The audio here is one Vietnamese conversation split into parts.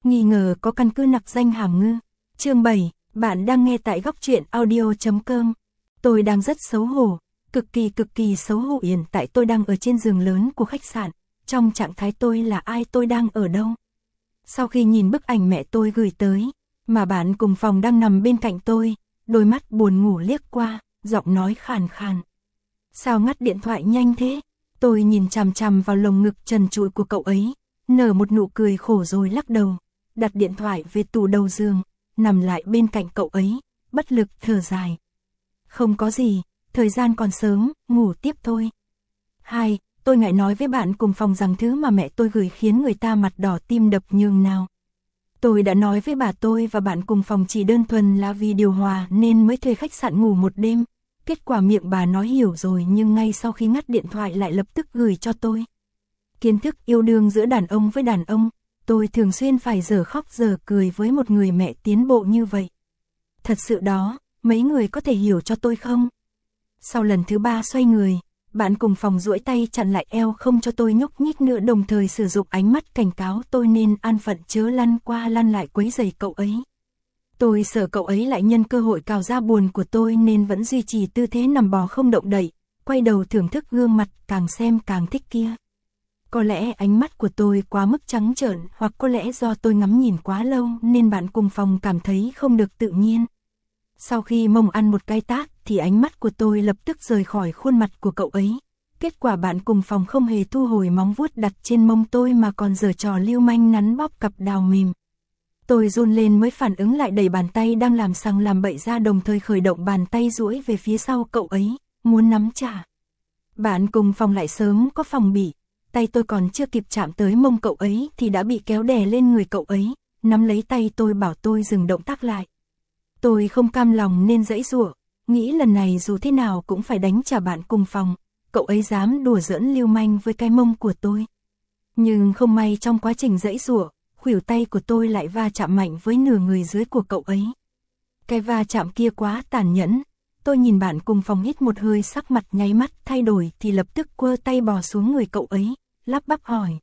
nghi ngờ có căn cứ nặc danh hàm ngư. Chương 7, bạn đang nghe tại góc truyện audio.com. Tôi đang rất xấu hổ, cực kỳ xấu hổ hiện tại tôi đang ở trên giường lớn của khách sạn, trong trạng thái tôi là ai, tôi đang ở đâu. Sau khi nhìn bức ảnh mẹ tôi gửi tới, mà bạn cùng phòng đang nằm bên cạnh tôi, đôi mắt buồn ngủ liếc qua, giọng nói khàn khàn. Sao ngắt điện thoại nhanh thế? Tôi nhìn chằm chằm vào lồng ngực trần trụi của cậu ấy, nở một nụ cười khổ rồi lắc đầu, đặt điện thoại về tủ đầu giường, nằm lại bên cạnh cậu ấy, bất lực thở dài. Không có gì, thời gian còn sớm, ngủ tiếp thôi. Tôi ngại nói với bạn cùng phòng rằng thứ mà mẹ tôi gửi khiến người ta mặt đỏ tim đập nhường nào. Tôi đã nói với bà tôi và bạn cùng phòng chỉ đơn thuần là vì điều hòa nên mới thuê khách sạn ngủ một đêm. Kết quả miệng bà nói hiểu rồi nhưng ngay sau khi ngắt điện thoại lại lập tức gửi cho tôi. Kiến thức yêu đương giữa đàn ông với đàn ông, tôi thường xuyên phải dở khóc dở cười với một người mẹ tiến bộ như vậy. Thật sự đó, mấy người có thể hiểu cho tôi không? Sau lần thứ 3 xoay người, bạn cùng phòng duỗi tay chặn lại eo không cho tôi nhúc nhích nữa, đồng thời sử dụng ánh mắt cảnh cáo tôi nên an phận chớ lăn qua lăn lại quấy rầy cậu ấy. Tôi sợ cậu ấy lại nhân cơ hội cào da buồn của tôi nên vẫn duy trì tư thế nằm bò không động đậy, quay đầu thưởng thức gương mặt càng xem càng thích kia. Có lẽ ánh mắt của tôi quá mức trắng trợn, hoặc có lẽ do tôi ngắm nhìn quá lâu nên bạn cùng phòng cảm thấy không được tự nhiên. Sau khi mông ăn một cái tát thì ánh mắt của tôi lập tức rời khỏi khuôn mặt của cậu ấy. Kết quả bạn cùng phòng không hề thu hồi móng vuốt đặt trên mông tôi mà còn giở trò lưu manh nắn bóp cặp đào mềm. Tôi run lên mới phản ứng lại, đẩy bàn tay đang làm sằng làm bậy ra, đồng thời khởi động bàn tay duỗi về phía sau cậu ấy, muốn nắm trả. Bạn cùng phòng lại sớm có phòng bị, tay tôi còn chưa kịp chạm tới mông cậu ấy thì đã bị kéo đè lên người cậu ấy, nắm lấy tay tôi bảo tôi dừng động tác lại. Tôi không cam lòng nên giãy giụa, nghĩ lần này dù thế nào cũng phải đánh trả bạn cùng phòng, cậu ấy dám đùa giỡn lưu manh với cái mông của tôi. Nhưng không may trong quá trình giãy giụa, khuỷu tay của tôi lại va chạm mạnh với nửa người dưới của cậu ấy. Cái va chạm kia quá tàn nhẫn, tôi nhìn bạn cùng phòng hít một hơi, sắc mặt nháy mắt thay đổi thì lập tức quơ tay bò xuống người cậu ấy, lắp bắp hỏi.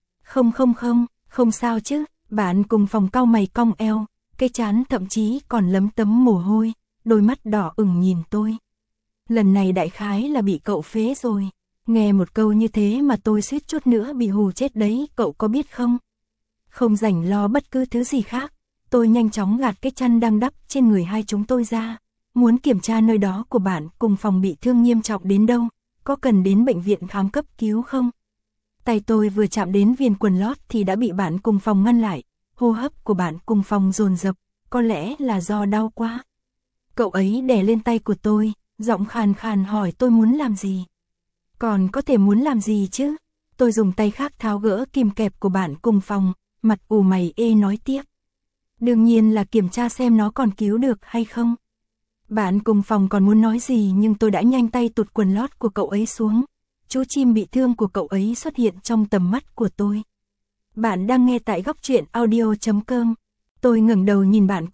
Không sao chứ, bạn cùng phòng cau mày cong eo, cái trán thậm chí còn lấm tấm mồ hôi, đôi mắt đỏ ửng nhìn tôi. Lần này đại khái là bị cậu phế rồi, nghe một câu như thế mà tôi suýt chút nữa bị hù chết đấy, cậu có biết không? Không rảnh lo bất cứ thứ gì khác, tôi nhanh chóng gạt cái chăn đang đắp trên người hai chúng tôi ra, muốn kiểm tra nơi đó của bạn cùng phòng bị thương nghiêm trọng đến đâu, có cần đến bệnh viện khám cấp cứu không? Tay tôi vừa chạm đến viền quần lót thì đã bị bạn cùng phòng ngăn lại, hô hấp của bạn cùng phòng dồn dập, có lẽ là do đau quá. Cậu ấy đè lên tay của tôi, giọng khàn khàn hỏi tôi muốn làm gì. Còn có thể muốn làm gì chứ? Tôi dùng tay khác tháo gỡ kìm kẹp của bạn cùng phòng, mặt ủ mày ê nói tiếp. Đương nhiên là kiểm tra xem nó còn cứu được hay không. Bạn cùng phòng còn muốn nói gì nhưng tôi đã nhanh tay tụt quần lót của cậu ấy xuống. Chú chim bị thương của cậu ấy xuất hiện trong tầm mắt của tôi. Bạn đang nghe tại góc truyện audio.com. Tôi ngẩng đầu nhìn bạn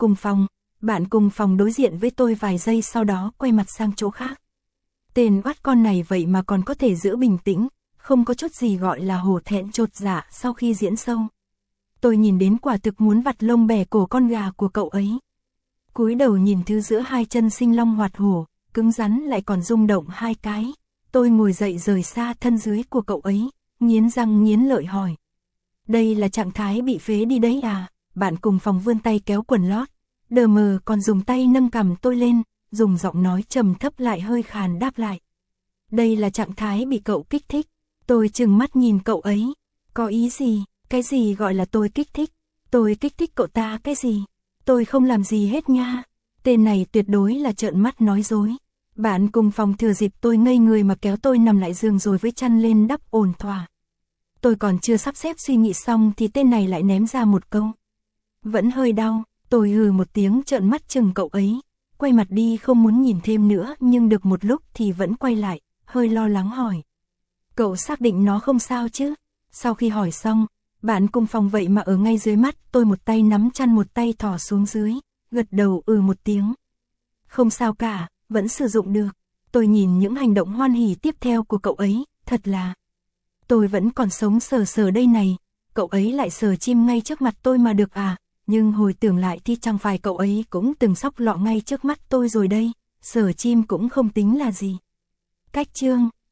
cùng phòng đối diện với tôi vài giây sau đó quay mặt sang chỗ khác. Tên oát con này vậy mà còn có thể giữ bình tĩnh, không có chút gì gọi là hổ thẹn chột dạ sau khi diễn sâu. Tôi nhìn đến quả thực muốn vặt lông bè cổ con gà của cậu ấy. Cúi đầu nhìn thứ giữa hai chân sinh long hoạt hổ, cứng rắn lại còn rung động hai cái. Tôi ngồi dậy rời xa thân dưới của cậu ấy, nghiến răng nghiến lợi hỏi. Đây là trạng thái bị phế đi đấy à? Bạn cùng phòng vươn tay kéo quần lót, đờ mờ còn dùng tay nâng cằm tôi lên, dùng giọng nói trầm thấp lại hơi khàn đáp lại. Đây là trạng thái bị cậu kích thích. Tôi trừng mắt nhìn cậu ấy. Có ý gì? Cái gì gọi là tôi kích thích? Tôi kích thích cậu ta cái gì? Tôi không làm gì hết nha. Tên này tuyệt đối là trợn mắt nói dối. Bạn cùng phòng thừa dịp tôi ngây người mà kéo tôi nằm lại giường rồi với chăn lên đắp ổn thỏa. Tôi còn chưa sắp xếp suy nghĩ xong thì tên này lại ném ra một câu. Vẫn hơi đau. Tôi hừ một tiếng trợn mắt chừng cậu ấy, quay mặt đi không muốn nhìn thêm nữa, nhưng được một lúc thì vẫn quay lại, hơi lo lắng hỏi. Cậu xác định nó không sao chứ? Sau khi hỏi xong, bạn cùng phòng vậy mà ở ngay dưới mắt tôi, một tay nắm chăn một tay thò xuống dưới, gật đầu một tiếng. Không sao cả, vẫn sử dụng được. Tôi nhìn những hành động hoan hỉ tiếp theo của cậu ấy, thật là. Tôi vẫn còn sống sờ sờ đây này, cậu ấy lại sờ chim ngay trước mặt tôi mà được à, nhưng hồi tưởng lại thì chẳng phải cậu ấy cũng từng xóc lọ ngay trước mắt tôi rồi đây, sờ chim cũng không tính là gì. Cách chương